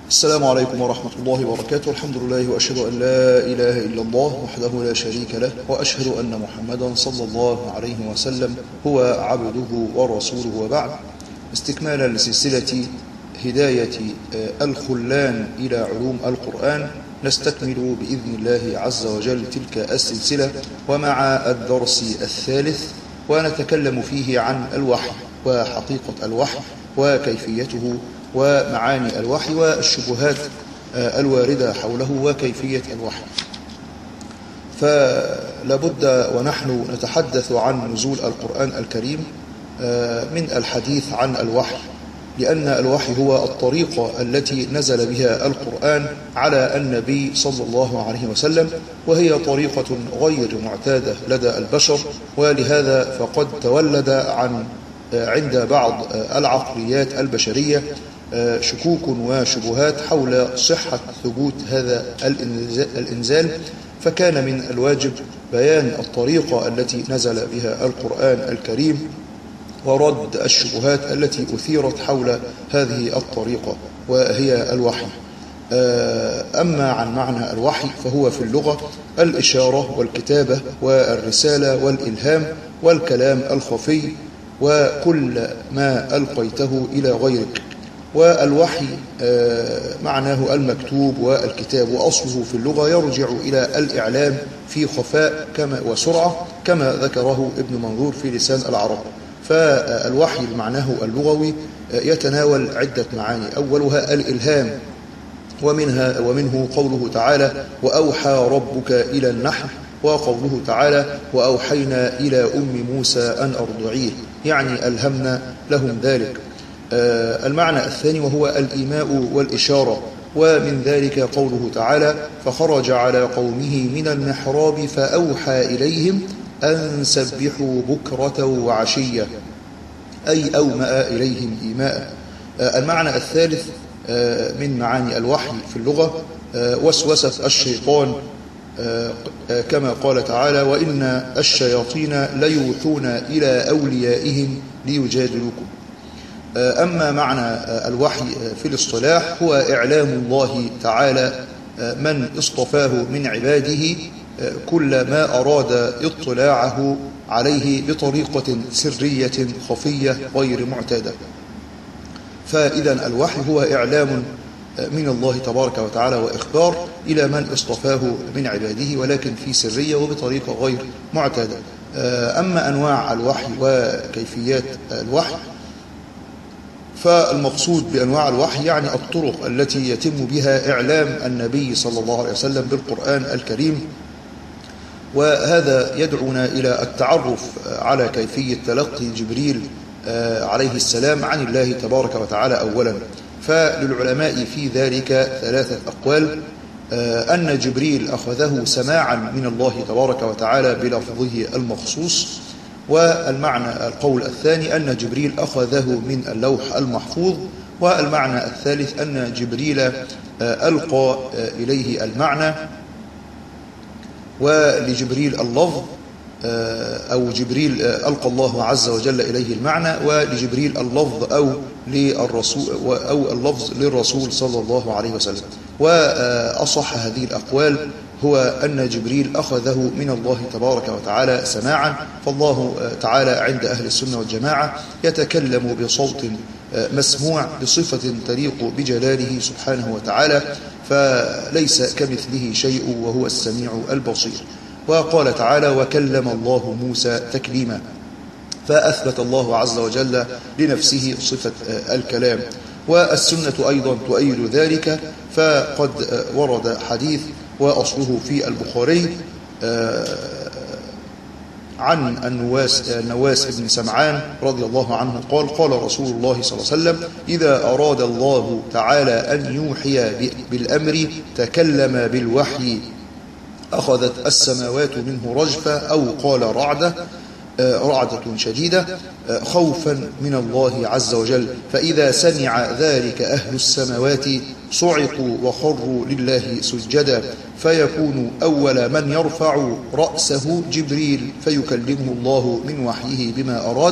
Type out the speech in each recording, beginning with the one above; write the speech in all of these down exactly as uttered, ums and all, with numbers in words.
السلام عليكم ورحمة الله وبركاته. الحمد لله وأشهد أن لا إله إلا الله وحده لا شريك له، وأشهد أن محمدا صلى الله عليه وسلم هو عبده ورسوله، وبعد. استكمالا لسلسلة هداية الخلان إلى علوم القرآن، نستكمل بإذن الله عز وجل تلك السلسلة ومع الدرس الثالث، ونتكلم فيه عن الوحي وحقيقة الوحي وكيفيته ومعاني الوحي والشبهات الواردة حوله وكيفية الوحي. فلابد ونحن نتحدث عن نزول القرآن الكريم من الحديث عن الوحي، لأن الوحي هو الطريقة التي نزل بها القرآن على النبي صلى الله عليه وسلم، وهي طريقة غير معتادة لدى البشر، ولهذا فقد تولد عن عند بعض العقليات البشرية شكوك وشبهات حول صحة ثبوت هذا الإنزال، فكان من الواجب بيان الطريقة التي نزل بها القرآن الكريم ورد الشبهات التي أثيرت حول هذه الطريقة، وهي الوحي. أما عن معنى الوحي فهو في اللغة الإشارة والكتابة والرسالة والإلهام والكلام الخفي وكل ما ألقيته إلى غيرك. والوحي معناه المكتوب والكتاب، وأصله في اللغة يرجع إلى الإعلام في خفاء كما وسرعة كما ذكره ابن منظور في لسان العرب. فالوحي معناه اللغوي يتناول عدة معاني، أولها الإلهام، ومنها ومنه قوله تعالى وأوحى ربك إلى النحل، وقوله تعالى وأوحينا إلى أم موسى أن أرضعيه، يعني ألهمنا لهم ذلك. المعنى الثاني وهو الإيماء والإشارة، ومن ذلك قوله تعالى فخرج على قومه من المحراب فأوحى إليهم أن سبحوا بكرة وعشية، أي أومأ إليهم إيماء. المعنى الثالث من معاني الوحي في اللغة وسوسة الشيطان، كما قال تعالى وإن الشياطين ليوحون إلى أوليائهم ليجادلوكم. أما معنى الوحي في الاصطلاح هو إعلام الله تعالى من اصطفاه من عباده كل ما أراد اطلاعه عليه بطريقة سرية خفية غير معتادة. فإذا الوحي هو إعلام من الله تبارك وتعالى وإخبار إلى من اصطفاه من عباده، ولكن في سرية وبطريقة غير معتادة. أما أنواع الوحي وكيفيات الوحي، فالمقصود بأنواع الوحي يعني الطرق التي يتم بها إعلام النبي صلى الله عليه وسلم بالقرآن الكريم، وهذا يدعونا إلى التعرف على كيفية تلقي جبريل عليه السلام عن الله تبارك وتعالى أولا. فللعلماء في ذلك ثلاثة أقوال: أن جبريل أخذه سماعا من الله تبارك وتعالى بلفظه المخصوص، والمعنى القول الثاني أن جبريل أخذه من اللوح المحفوظ، والمعنى الثالث أن جبريل ألقى إليه المعنى، ولجبريل اللفظ أو جبريل ألقى الله عز وجل إليه المعنى، ولجبريل اللفظ أو للرسول أو اللفظ للرسول صلى الله عليه وسلم. وأصح هذه الأقوال هو أن جبريل أخذه من الله تبارك وتعالى سماعا، فالله تعالى عند أهل السنة والجماعة يتكلم بصوت مسموع بصفة تليق بجلاله سبحانه وتعالى، فليس كمثله شيء وهو السميع البصير. وقال تعالى وكلم الله موسى تكليما، فأثبت الله عز وجل لنفسه صفة الكلام. والسنة أيضا تؤيد ذلك، فقد ورد حديث وأصله في البخاري عن النواس, النواس بن سمعان رضي الله عنه قال قال رسول الله صلى الله عليه وسلم إذا أراد الله تعالى أن يوحي بالأمر تكلم بالوحي أخذت السماوات منه رجفة، أو قال رعدة رعدة شديدة خوفا من الله عز وجل، فإذا سمع ذلك أهل السماوات صعقوا وخروا لله سجدا، فيكون أول من يرفع رأسه جبريل فيكلمه الله من وحيه بما أراد،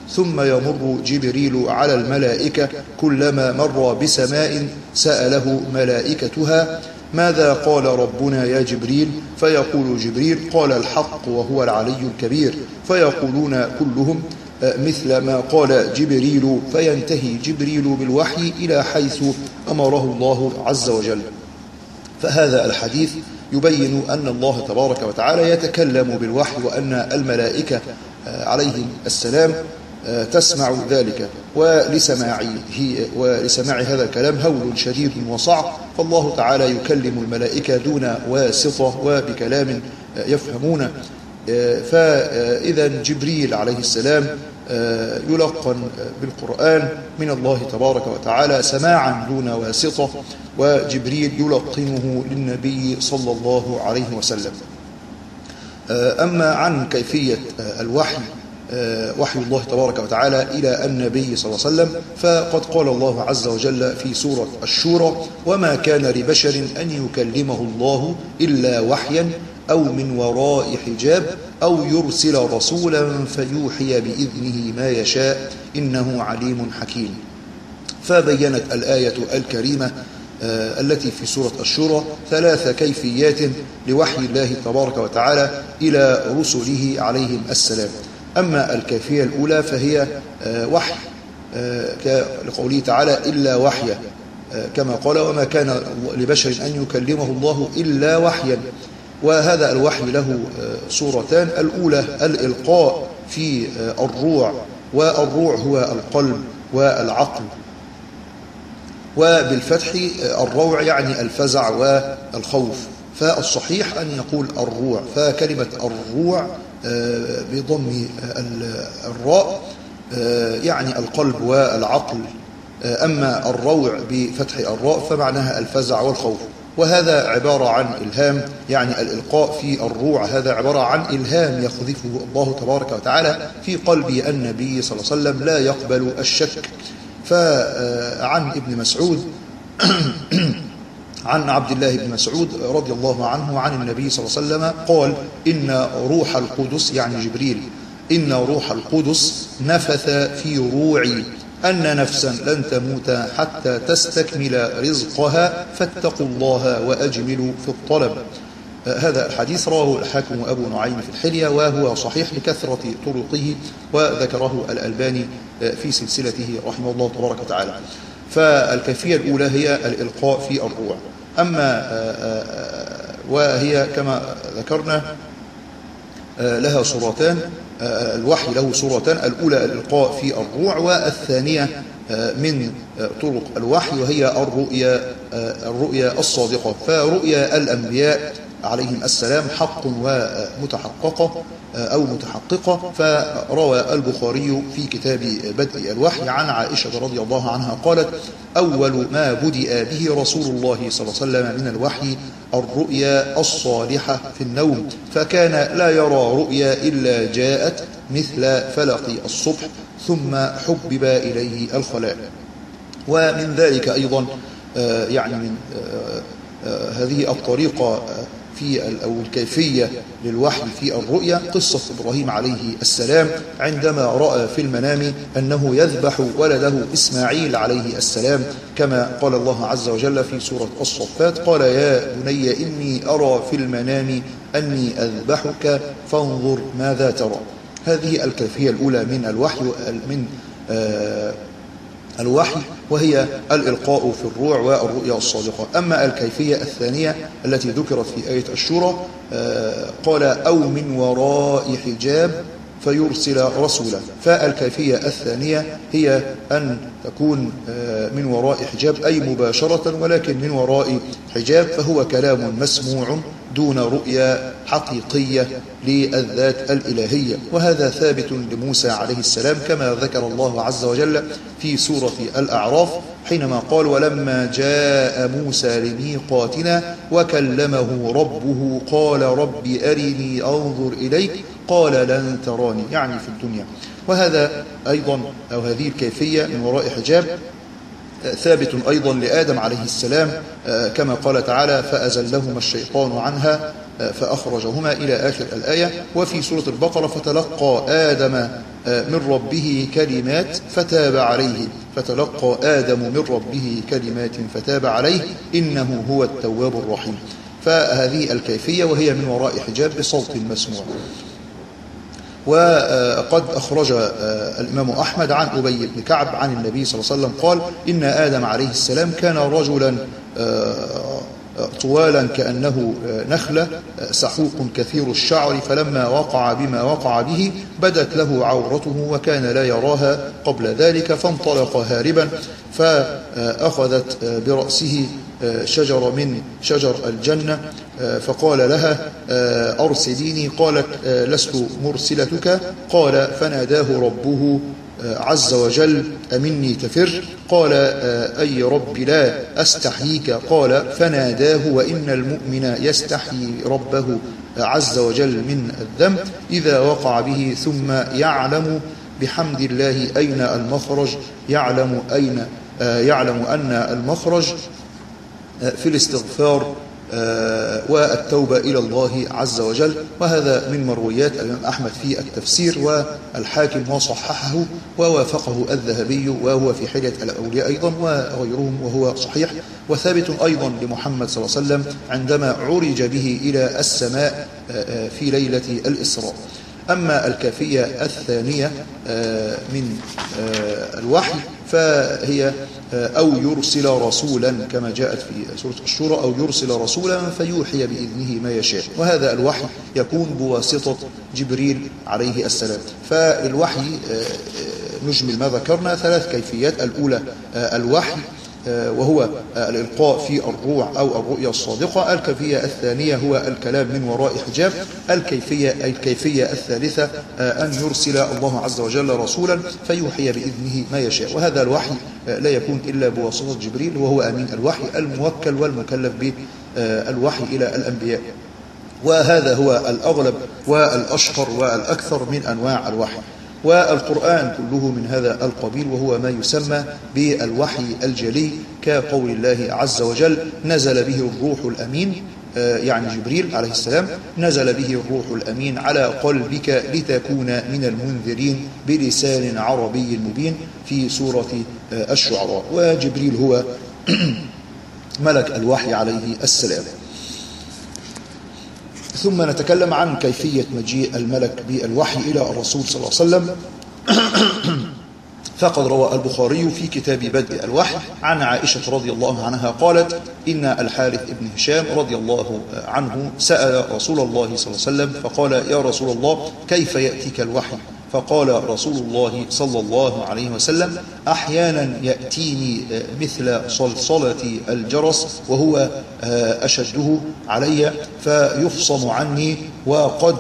ثم يمر جبريل على الملائكة كلما مر بسماء سأله ملائكتها: ماذا قال ربنا يا جبريل؟ فيقول جبريل: قال الحق وهو العلي الكبير. فيقولون كلهم مثل ما قال جبريل، فينتهي جبريل بالوحي إلى حيث أمره الله عز وجل. فهذا الحديث يبين أن الله تبارك وتعالى يتكلم بالوحي، وأن الملائكة عليهم السلام تسمع ذلك، ولسماعه ولسماع هذا الكلام هول شديد وصعب، فالله تعالى يكلم الملائكة دون واسطة وبكلام يفهمونه. فإذا جبريل عليه السلام يلقن بالقرآن من الله تبارك وتعالى سماعا دون واسطة، وجبريل يلقنه للنبي صلى الله عليه وسلم. أما عن كيفية الوحي، وحي الله تبارك وتعالى إلى النبي صلى الله عليه وسلم، فقد قال الله عز وجل في سورة الشورى: وما كان لبشر أن يكلمه الله إلا وحيا أو من وراء حجاب أو يرسل رسولا فيوحي بإذنه ما يشاء إنه عليم حكيم. فبينت الآية الكريمة التي في سورة الشورى ثلاث كيفيات لوحي الله تبارك وتعالى إلى رسله عليهم السلام. أما الكيفية الأولى فهي وحي، لقوله تعالى: إلا وحيا، كما قال: وما كان لبشر أن يكلمه الله إلا وحيا. وهذا الوحي له صورتان: الأولى الإلقاء في الروع، والروع هو القلب والعقل، وبالفتح الروع يعني الفزع والخوف، فالصحيح أن يقول الروع، فكلمة الروع بضم الراء يعني القلب والعقل، أما الروع بفتح الراء فمعناها الفزع والخوف. وهذا عبارة عن إلهام، يعني الإلقاء في الروع هذا عبارة عن إلهام يقذفه الله تبارك وتعالى في قلب النبي صلى الله عليه وسلم لا يقبل الشك. فعن ابن مسعود عن عبد الله بن مسعود رضي الله عنه عن النبي صلى الله عليه وسلم قال: إن روح القدس، يعني جبريل، إن روح القدس نفث في روعي أن نفسا لن تموت حتى تستكمل رزقها فاتقوا الله وأجملوا في الطلب. هذا الحديث رواه الحاكم وأبو نعيم في الحلية، وهو صحيح لكثرة طرقه، وذكره الألباني في سلسلته رحمه الله تبارك وتعالى. فالكيفية الأولى هي الإلقاء في الروع. أما وهي كما ذكرنا لها صورتان، الوحي له صورتان: الأولى الإلقاء في الروع، والثانية من طرق الوحي وهي الرؤيا الرؤيا الصادقة. فرؤيا الأنبياء عليهم السلام حق ومتحققة أو متحققة. فروى البخاري في كتاب بدء الوحي عن عائشة رضي الله عنها قالت: أول ما بدأ به رسول الله صلى الله عليه وسلم من الوحي الرؤيا الصالحة في النوم، فكان لا يرى رؤيا إلا جاءت مثل فلق الصبح ثم حبب إليه الخلاء. ومن ذلك أيضا يعني من هذه الطريقة في أو الكيفية للوحي في الرؤيا قصة إبراهيم عليه السلام عندما رأى في المنام أنه يذبح ولده إسماعيل عليه السلام، كما قال الله عز وجل في سورة الصفات: قال يا بني إني أرى في المنام أني أذبحك فانظر ماذا ترى. هذه الكيفية الأولى من الوحي من آه الوحي، وهي الإلقاء في الروع والرؤيا الصادقة. أما الكيفية الثانية التي ذكرت في آية الشورى قال: أو من وراء حجاب فيرسل رسولا. فالكيفية الثانية هي أن تكون من وراء حجاب أي مباشرة، ولكن من وراء حجاب فهو كلام مسموع دون رؤيا حقيقية للذات الإلهية. وهذا ثابت لموسى عليه السلام كما ذكر الله عز وجل في سورة الأعراف حينما قال: ولما جاء موسى لميقاتنا وكلمه ربه قال رب أرني أنظر إليك قال لن تراني، يعني في الدنيا. وهذا أيضا أو هذه الكيفية من وراء حجاب ثابت أيضا لآدم عليه السلام كما قال تعالى: فأزلهما الشيطان عنها فأخرجهما إلى آخر الآية. وفي سورة البقرة: فتلقى آدم من ربه كلمات فتاب عليه، فتلقى آدم من ربه كلمات فتاب عليه إنه هو التواب الرحيم. فهذه الكيفية وهي من وراء حجاب بصوت مسموع. وقد أخرج الإمام أحمد عن أبي بن كعب عن النبي صلى الله عليه وسلم قال: إن آدم عليه السلام كان رجلا طوالا كأنه نخلة سحوق كثير الشعر، فلما وقع بما وقع به بدت له عورته وكان لا يراها قبل ذلك، فانطلق هاربا، فأخذت برأسه شجر من شجر الجنة فقال لها: أرسليني. قالت: لست مرسلتك. قال: فناداه ربه عز وجل: أمني تفر؟ قال: أي رب لا أستحييك. قال: فناداه: وإن المؤمن يستحيي ربه عز وجل من الذنب إذا وقع به ثم يعلم بحمد الله أين المخرج، يعلم أين يعلم أن المخرج في الاستغفار والتوبة إلى الله عز وجل. وهذا من مرويات الإمام أحمد في التفسير، والحاكم وصححه ووافقه الذهبي، وهو في حلية الأولياء أيضا وغيرهم، وهو صحيح وثابت أيضا لمحمد صلى الله عليه وسلم عندما عرج به إلى السماء في ليلة الإسراء. أما الكيفية الثانية من الوحي فهي أو يرسل رسولا كما جاءت في سورة الشورى: أو يرسل رسولا فيوحي بإذنه ما يشاء. وهذا الوحي يكون بواسطة جبريل عليه السلام. فالوحي نجمل ما ذكرنا ثلاث كيفيات. الأولى الوحي وهو الإلقاء في الروح أو الرؤيا الصادقة. الكيفية الثانية هو الكلام من وراء حجاب. الكيفية الكيفية الثالثة أن يرسل الله عز وجل رسولا فيوحي بإذنه ما يشاء. وهذا الوحي لا يكون إلا بواسطة جبريل، وهو أمين الوحي الموكل والمكلف بالوحي إلى الأنبياء. وهذا هو الأغلب والأشهر والأكثر من أنواع الوحي. والقرآن كله من هذا القبيل، وهو ما يسمى بالوحي الجلي، كقول الله عز وجل: نزل به الروح الأمين، يعني جبريل عليه السلام نزل به الروح الأمين على قلبك لتكون من المنذرين بلسان عربي مبين، في سورة الشعراء. وجبريل هو ملك الوحي عليه السلام. ثم نتكلم عن كيفية مجيء الملك بالوحي إلى الرسول صلى الله عليه وسلم. فقد روى البخاري في كتاب بدء الوحي عن عائشة رضي الله عنها قالت: إن الحارث بن هشام رضي الله عنه سأل رسول الله صلى الله عليه وسلم فقال: يا رسول الله، كيف يأتيك الوحي؟ فقال رسول الله صلى الله عليه وسلم: أحيانا يأتيني مثل صلصلة الجرس وهو أشده علي فيفصم عني، وقد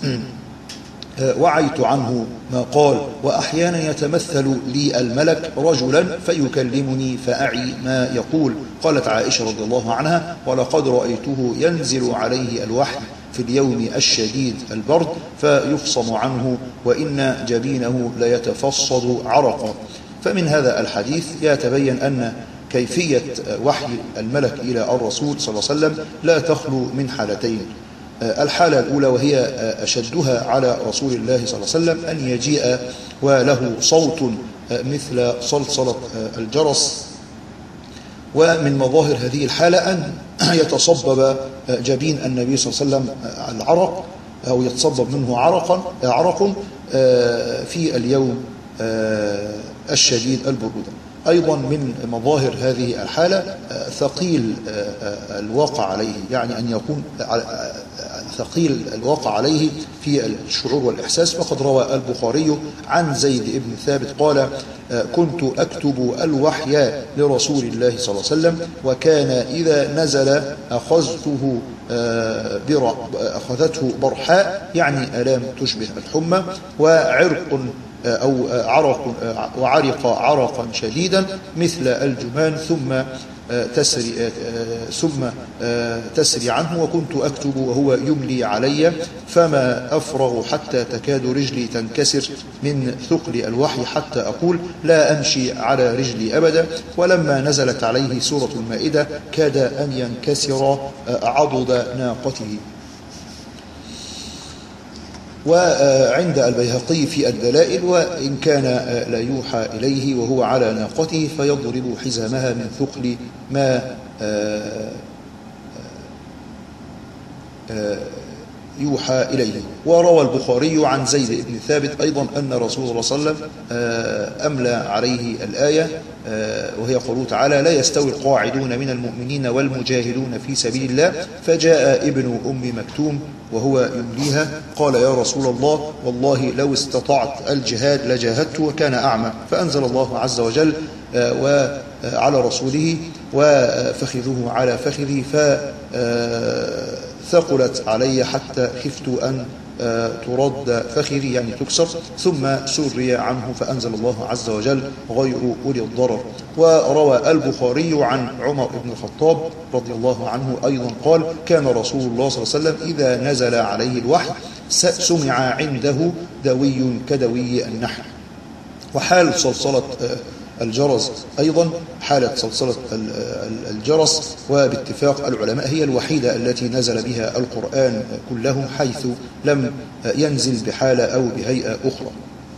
وعيت عنه ما قال. وأحيانا يتمثل لي الملك رجلا فيكلمني فأعي ما يقول. قالت عائشة رضي الله عنها: ولقد رأيته ينزل عليه الوحي في اليوم الشديد البرد فيفصم عنه، وإن جبينه ليتفصد عرقا. فمن هذا الحديث يتبين أن كيفية وحي الملك إلى الرسول صلى الله عليه وسلم لا تخلو من حالتين. الحالة الأولى وهي أشدها على رسول الله صلى الله عليه وسلم أن يجيء وله صوت مثل صلصلة الجرس. ومن مظاهر هذه الحالة أن يتصبب جبين النبي صلى الله عليه وسلم العرق، أو يتصبب منه عرقا عرق في اليوم الشديد البرودة. أيضا من مظاهر هذه الحالة ثقيل الواقع عليه، يعني أن يكون ثقيل الواقع عليه في الشعور والإحساس. وقد روى البخاري عن زيد بن ثابت قال: كنت أكتب الوحي لرسول الله صلى الله عليه وسلم، وكان إذا نزل أخذته أخذته برحاء، يعني آلام تشبه الحمى، وعرق أو عرق وعرق عرقا شديدا مثل الجمان، ثم تسري ثم تسري عنه. وكنت أكتب وهو يملي علي، فما أفرغ حتى تكاد رجلي تنكسر من ثقل الوحي، حتى أقول لا أمشي على رجلي أبدا. ولما نزلت عليه سورة المائدة كاد أن ينكسر عضد ناقته. وعند البيهقي في الدلائل: وإن كان لا يوحى إليه وهو على ناقته فيضرب حزامها من ثقل ما يوحى إليه. وروى البخاري عن زيد بن ثابت أيضا أن رسول الله صلى الله عليه وسلم أملى عليه الآية وهي قوله تعالى: لا يستوي القاعدون من المؤمنين والمجاهدون في سبيل الله. فجاء ابن أم مكتوم وهو يمليها قال: يا رسول الله والله لو استطعت الجهاد لجاهدت وكان أعمى. فأنزل الله عز وجل وعلى رسوله: وفخذه على فخذي فثقلت علي حتى خفت أن ترد فخذي يعني تكسر، ثم سري عنه فأنزل الله عز وجل: غير أولي الضرر. وروى البخاري عن عمر بن الخطاب رضي الله عنه أيضا قال: كان رسول الله صلى الله عليه وسلم إذا نزل عليه الوحي سمع عنده دوي كدوي النحل. وحال صلصلة الجرس أيضا حالة صلصلة الجرس وباتفاق العلماء هي الوحيدة التي نزل بها القرآن كله، حيث لم ينزل بحالة أو بهيئة أخرى.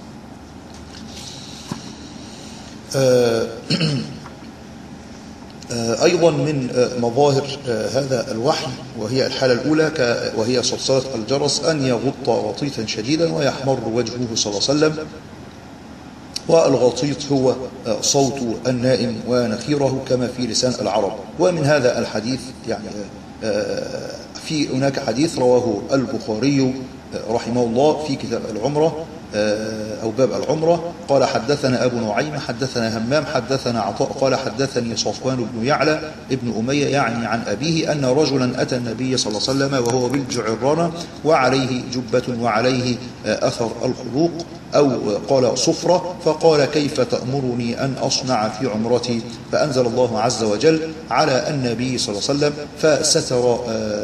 أيضا من مظاهر هذا الوحي وهي الحالة الأولى وهي صلصلة الجرس أن يغط غطيطا شديدا ويحمر وجهه صلى الله عليه وسلم. والغطيط هو صوت النائم ونخيره كما في لسان العرب. ومن هذا الحديث يعني في هناك حديث رواه البخاري رحمه الله في كتاب العمرة أو باب العمرة قال: حدثنا أبو نعيم حدثنا همام حدثنا عطاء قال: حدثني صفوان بن يعلى ابن أمية يعني عن أبيه أن رجلا أتى النبي صلى الله عليه وسلم وهو بالجعرانة وعليه جبة وعليه أثر الخلوق أو قال صفرة، فقال: كيف تأمرني أن أصنع في عمرتي؟ فأنزل الله عز وجل على النبي صلى الله عليه وسلم فستر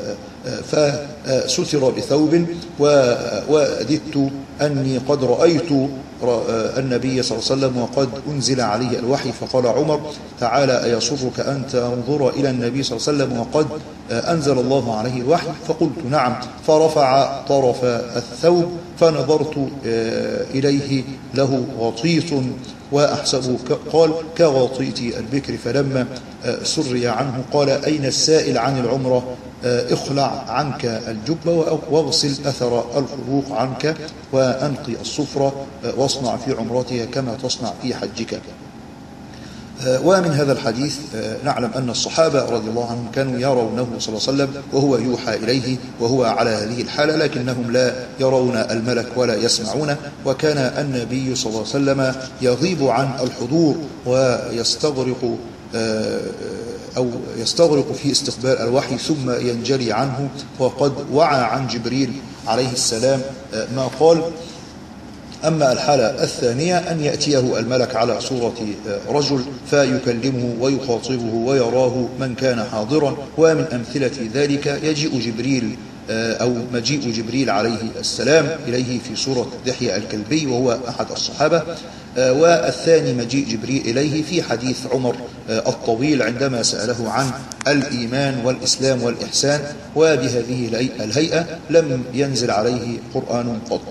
فستر بثوب. ووددت أني قد رأيت النبي صلى الله عليه وسلم وقد أنزل عليه الوحي. فقال عمر: تعالى أيسرك أن تنظر إلى النبي صلى الله عليه وسلم وقد أنزل الله عليه الوحي؟ فقلت: نعم. فرفع طرف الثوب فنظرت إليه له غطيط وأحسبه قال كغطيط البكر. فلما سري عنه قال: أين السائل عن العمرة؟ اخلع عنك الجبة واغسل أثر الخروق عنك وأنقي الصفرة واصنع في عمرتها كما تصنع في حجك. ومن هذا الحديث نعلم أن الصحابة رضي الله عنهم كانوا يرونه صلى الله عليه وسلم وهو يوحى إليه وهو على هذه الحالة، لكنهم لا يرون الملك ولا يسمعونه. وكان النبي صلى الله عليه وسلم يغيب عن الحضور ويستغرق أو يستغرق في استقبال الوحي ثم ينجلي عنه. وقد وعى عن جبريل عليه السلام ما قال: أما الحالة الثانية أن يأتيه الملك على صورة رجل فيكلمه ويخاطبه ويراه من كان حاضرا. ومن أمثلة ذلك يجيء جبريل أو مجيء جبريل عليه السلام إليه في صورة دحية الكلبي وهو أحد الصحابة. والثاني مجيء جبريل إليه في حديث عمر الطويل عندما سأله عن الإيمان والإسلام والإحسان، وبهذه الهيئة لم ينزل عليه قرآن قط.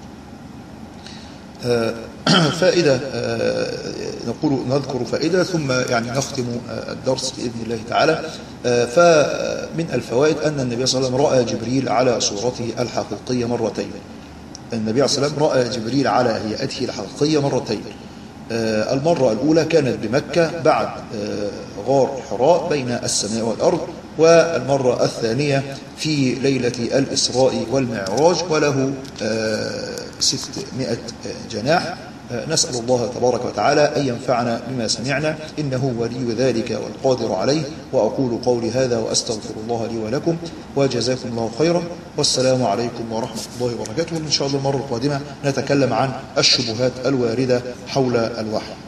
فائدة نقول نذكر فائدة ثم يعني نختم الدرس بإذن الله تعالى. فمن الفوائد أن النبي صلى الله عليه وسلم رأى جبريل على صورته الحقيقية مرتين. النبي صلى الله عليه وسلم رأى جبريل على هيئته الحقيقية مرتين. المرة الأولى كانت بمكة بعد غار حراء بين السماء والأرض، والمرة الثانية في ليلة الإسراء والمعراج وله ستمائة جناح. نسأل الله تبارك وتعالى أن ينفعنا بما سمعنا إنه ولي ذلك والقادر عليه. وأقول قولي هذا وأستغفر الله لي ولكم وجزاكم الله خيرا، والسلام عليكم ورحمة الله وبركاته. إن شاء الله المرة القادمة نتكلم عن الشبهات الواردة حول الوحي.